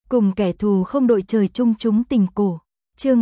Cùng kẻ thù không đội trời chung chúng tình cổ. Chương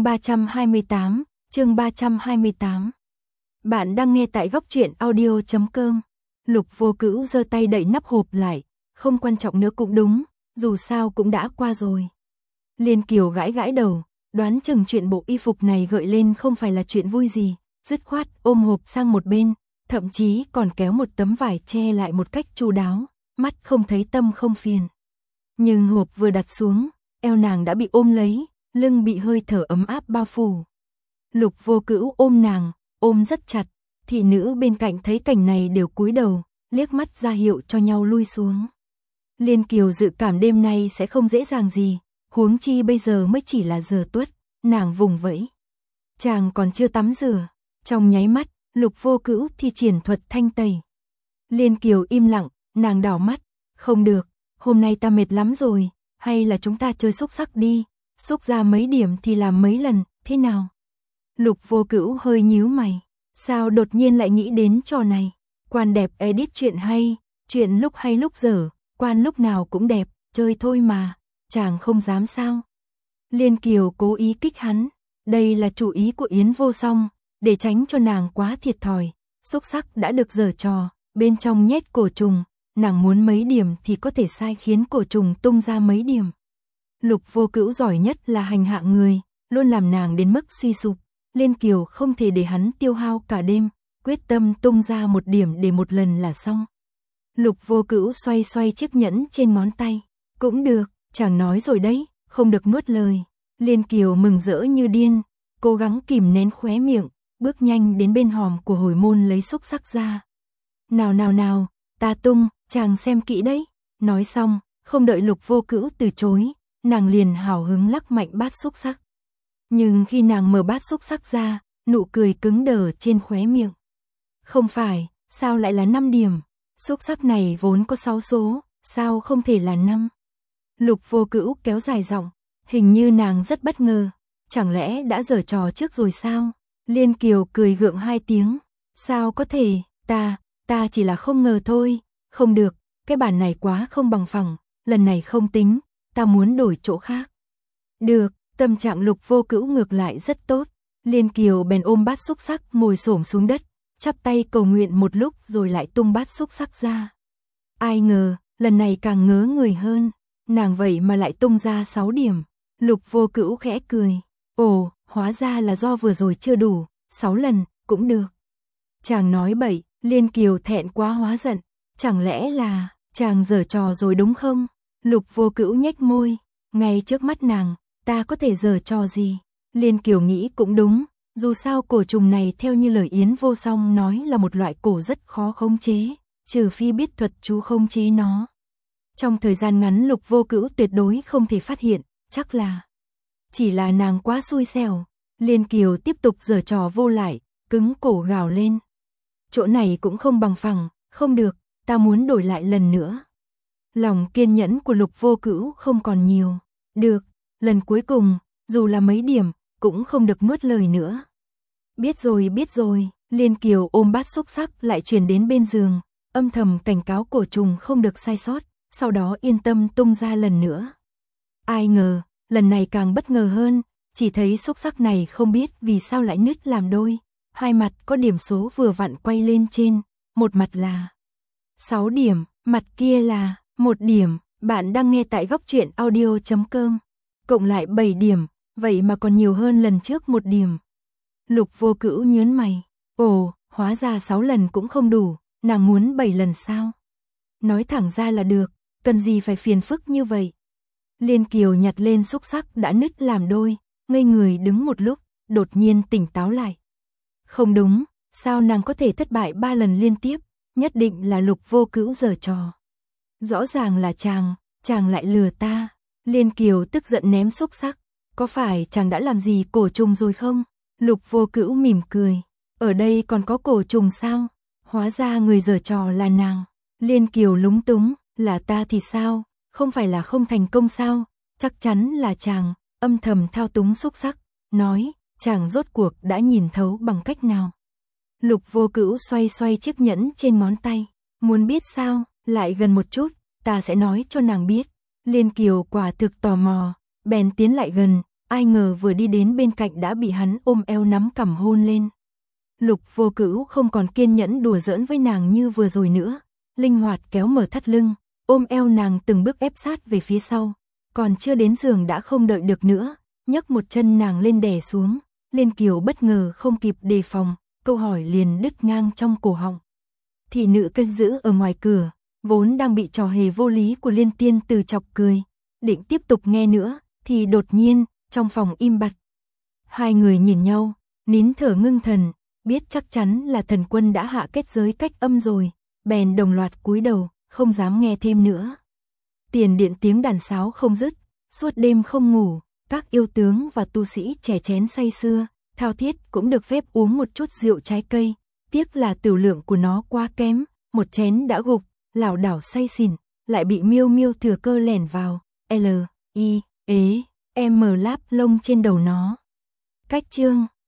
328, chương 328. Bạn đang nghe tại góc truyện audio.com. Lục Vô Cữu giơ tay đậy nắp hộp lại, không quan trọng nữa cũng đúng, dù sao cũng đã qua rồi. Liên Kiều gãi gãi đầu, đoán chừng chuyện bộ y phục này gợi lên không phải là chuyện vui gì, dứt khoát ôm hộp sang một bên, thậm chí còn kéo một tấm vải che lại một cách chu đáo, mắt không thấy tâm không phiền. Nhưng hộp vừa đặt xuống, eo nàng đã bị ôm lấy, lưng bị hơi thở ấm áp bao phủ. Lục Vô Cữu ôm nàng, ôm rất chặt, thị nữ bên cạnh thấy cảnh này đều cúi đầu, liếc mắt ra hiệu cho nhau lui xuống. Liên Kiều dự cảm đêm nay sẽ không dễ dàng gì, huống chi bây giờ mới chỉ là giờ tuất, nàng vùng vẫy. Chàng còn chưa tắm rửa, trong nháy mắt, Lục Vô Cữu thi triển thuật thanh tẩy. Liên Kiều im lặng, nàng đảo mắt, không được, hôm nay ta mệt lắm rồi, hay là chúng ta chơi xúc xắc đi, xúc ra mấy điểm thì làm mấy lần, thế nào? Lục Vô Cữu hơi nhíu mày, sao đột nhiên lại nghĩ đến trò này? Quan đẹp edit chuyện hay, chuyện lúc hay lúc dở, quan lúc nào cũng đẹp, chơi thôi mà, chàng không dám sao? Liên Kiều cố ý kích hắn, đây là chủ ý của Yến Vô Song, để tránh cho nàng quá thiệt thòi. Xúc xắc đã được giở trò, bên trong nhét cổ trùng, nàng muốn mấy điểm thì có thể sai khiến cổ trùng tung ra mấy điểm. Lục Vô Cữu giỏi nhất là hành hạ người, luôn làm nàng đến mức suy sụp. Liên Kiều không thể để hắn tiêu hao cả đêm, quyết tâm tung ra một điểm để một lần là xong. Lục Vô Cữu xoay xoay chiếc nhẫn trên ngón tay. Cũng được, chàng nói rồi đấy, không được nuốt lời. Liên Kiều mừng rỡ như điên, cố gắng kìm nén khóe miệng, bước nhanh đến bên hòm của hồi môn lấy xúc xắc ra. Nào nào nào, ta tung, chàng xem kỹ đấy. Nói xong, không đợi Lục Vô Cữu từ chối, nàng liền hào hứng lắc mạnh bát xúc xắc. Nhưng khi nàng mở bát xúc xắc ra, nụ cười cứng đờ trên khóe miệng. Không phải, sao lại là 5 điểm? Xúc xắc này vốn có 6 số, sao không thể là 5? Lục Vô Cữu kéo dài giọng, hình như nàng rất bất ngờ, chẳng lẽ đã giở trò trước rồi sao? Liên Kiều cười gượng 2 tiếng, sao có thể, ta chỉ là không ngờ thôi, không được, cái bản này quá không bằng phẳng, lần này không tính, ta muốn đổi chỗ khác. Được, tâm trạng Lục Vô Cữu ngược lại rất tốt, Liên Kiều bèn ôm bát xúc xắc ngồi xổm xuống đất, chắp tay cầu nguyện một lúc rồi lại tung bát xúc xắc ra. Ai ngờ, lần này càng ngớ người hơn, nàng vậy mà lại tung ra 6 điểm. Lục Vô Cữu khẽ cười, ồ, hóa ra là do vừa rồi chưa đủ, 6 lần, cũng được. Chàng nói bậy, Liên Kiều thẹn quá hóa giận, chẳng lẽ là, chàng giở trò rồi đúng không? Lục Vô Cữu nhếch môi, ngay trước mắt nàng, ta có thể giở trò gì? Liên Kiều nghĩ cũng đúng, dù sao cổ trùng này theo như lời Yến Vô Song nói là một loại cổ rất khó khống chế, trừ phi biết thuật chú khống chế nó. Trong thời gian ngắn Lục Vô Cữu tuyệt đối không thể phát hiện, chắc là chỉ là nàng quá xui xẻo. Liên Kiều tiếp tục giở trò vô lại, cứng cổ gào lên. Chỗ này cũng không bằng phẳng, không được, ta muốn đổi lại lần nữa. Lòng kiên nhẫn của Lục Vô Cữu không còn nhiều. Được, lần cuối cùng, dù là mấy điểm, cũng không được nuốt lời nữa. Biết rồi, Liên Kiều ôm bát xúc xắc lại chuyển đến bên giường, âm thầm cảnh cáo cổ trùng không được sai sót, sau đó yên tâm tung ra lần nữa. Ai ngờ, lần này càng bất ngờ hơn, chỉ thấy xúc xắc này không biết vì sao lại nứt làm đôi, hai mặt có điểm số vừa vặn quay lên trên, một mặt là 6 điểm, mặt kia là 1 điểm. Bạn đang nghe tại góc truyện audio.com. Cộng lại 7 điểm, vậy mà còn nhiều hơn lần trước 1 điểm. Lục Vô Cữu nhớn mày, ồ, hóa ra 6 lần cũng không đủ, nàng muốn 7 lần sao? Nói thẳng ra là được, cần gì phải phiền phức như vậy? Liên Kiều nhặt lên xúc xắc đã nứt làm đôi, ngây người đứng một lúc, đột nhiên tỉnh táo lại. Không đúng, sao nàng có thể thất bại 3 lần liên tiếp, nhất định là Lục Vô Cữu giở trò. Rõ ràng là chàng lại lừa ta. Liên Kiều tức giận ném xúc xắc, có phải chàng đã làm gì cổ trùng rồi không? Lục Vô Cữu mỉm cười, ở đây còn có cổ trùng sao? Hóa ra người giở trò là nàng. Liên Kiều lúng túng, là ta thì sao? Không phải là không thành công sao? Chắc chắn là chàng, âm thầm thao túng xúc xắc, nói, chàng rốt cuộc đã nhìn thấu bằng cách nào? Lục Vô Cữu xoay xoay chiếc nhẫn trên ngón tay, muốn biết sao? Lại gần một chút, ta sẽ nói cho nàng biết. Liên Kiều quả thực tò mò, bèn tiến lại gần, ai ngờ vừa đi đến bên cạnh đã bị hắn ôm eo nắm cằm hôn lên. Lục Vô Cữu không còn kiên nhẫn đùa giỡn với nàng như vừa rồi nữa, linh hoạt kéo mở thắt lưng, ôm eo nàng từng bước ép sát về phía sau, còn chưa đến giường đã không đợi được nữa, nhấc một chân nàng lên đè xuống. Liên Kiều bất ngờ không kịp đề phòng, câu hỏi liền đứt ngang trong cổ họng. Thị nữ canh giữ ở ngoài cửa, vốn đang bị trò hề vô lý của Liên Tiên Từ chọc cười, định tiếp tục nghe nữa, thì đột nhiên, trong phòng im bặt. Hai người nhìn nhau, nín thở ngưng thần, biết chắc chắn là Thần Quân đã hạ kết giới cách âm rồi, bèn đồng loạt cúi đầu, không dám nghe thêm nữa. Tiền điện tiếng đàn sáo không dứt, suốt đêm không ngủ, các yêu tướng và tu sĩ chè chén say sưa, thao thiết cũng được phép uống một chút rượu trái cây, tiếc là tửu lượng của nó quá kém, một chén đã gục, lảo đảo say xỉn, lại bị Miêu Miêu thừa cơ lẻn vào, M láp lông trên đầu nó. Cách chương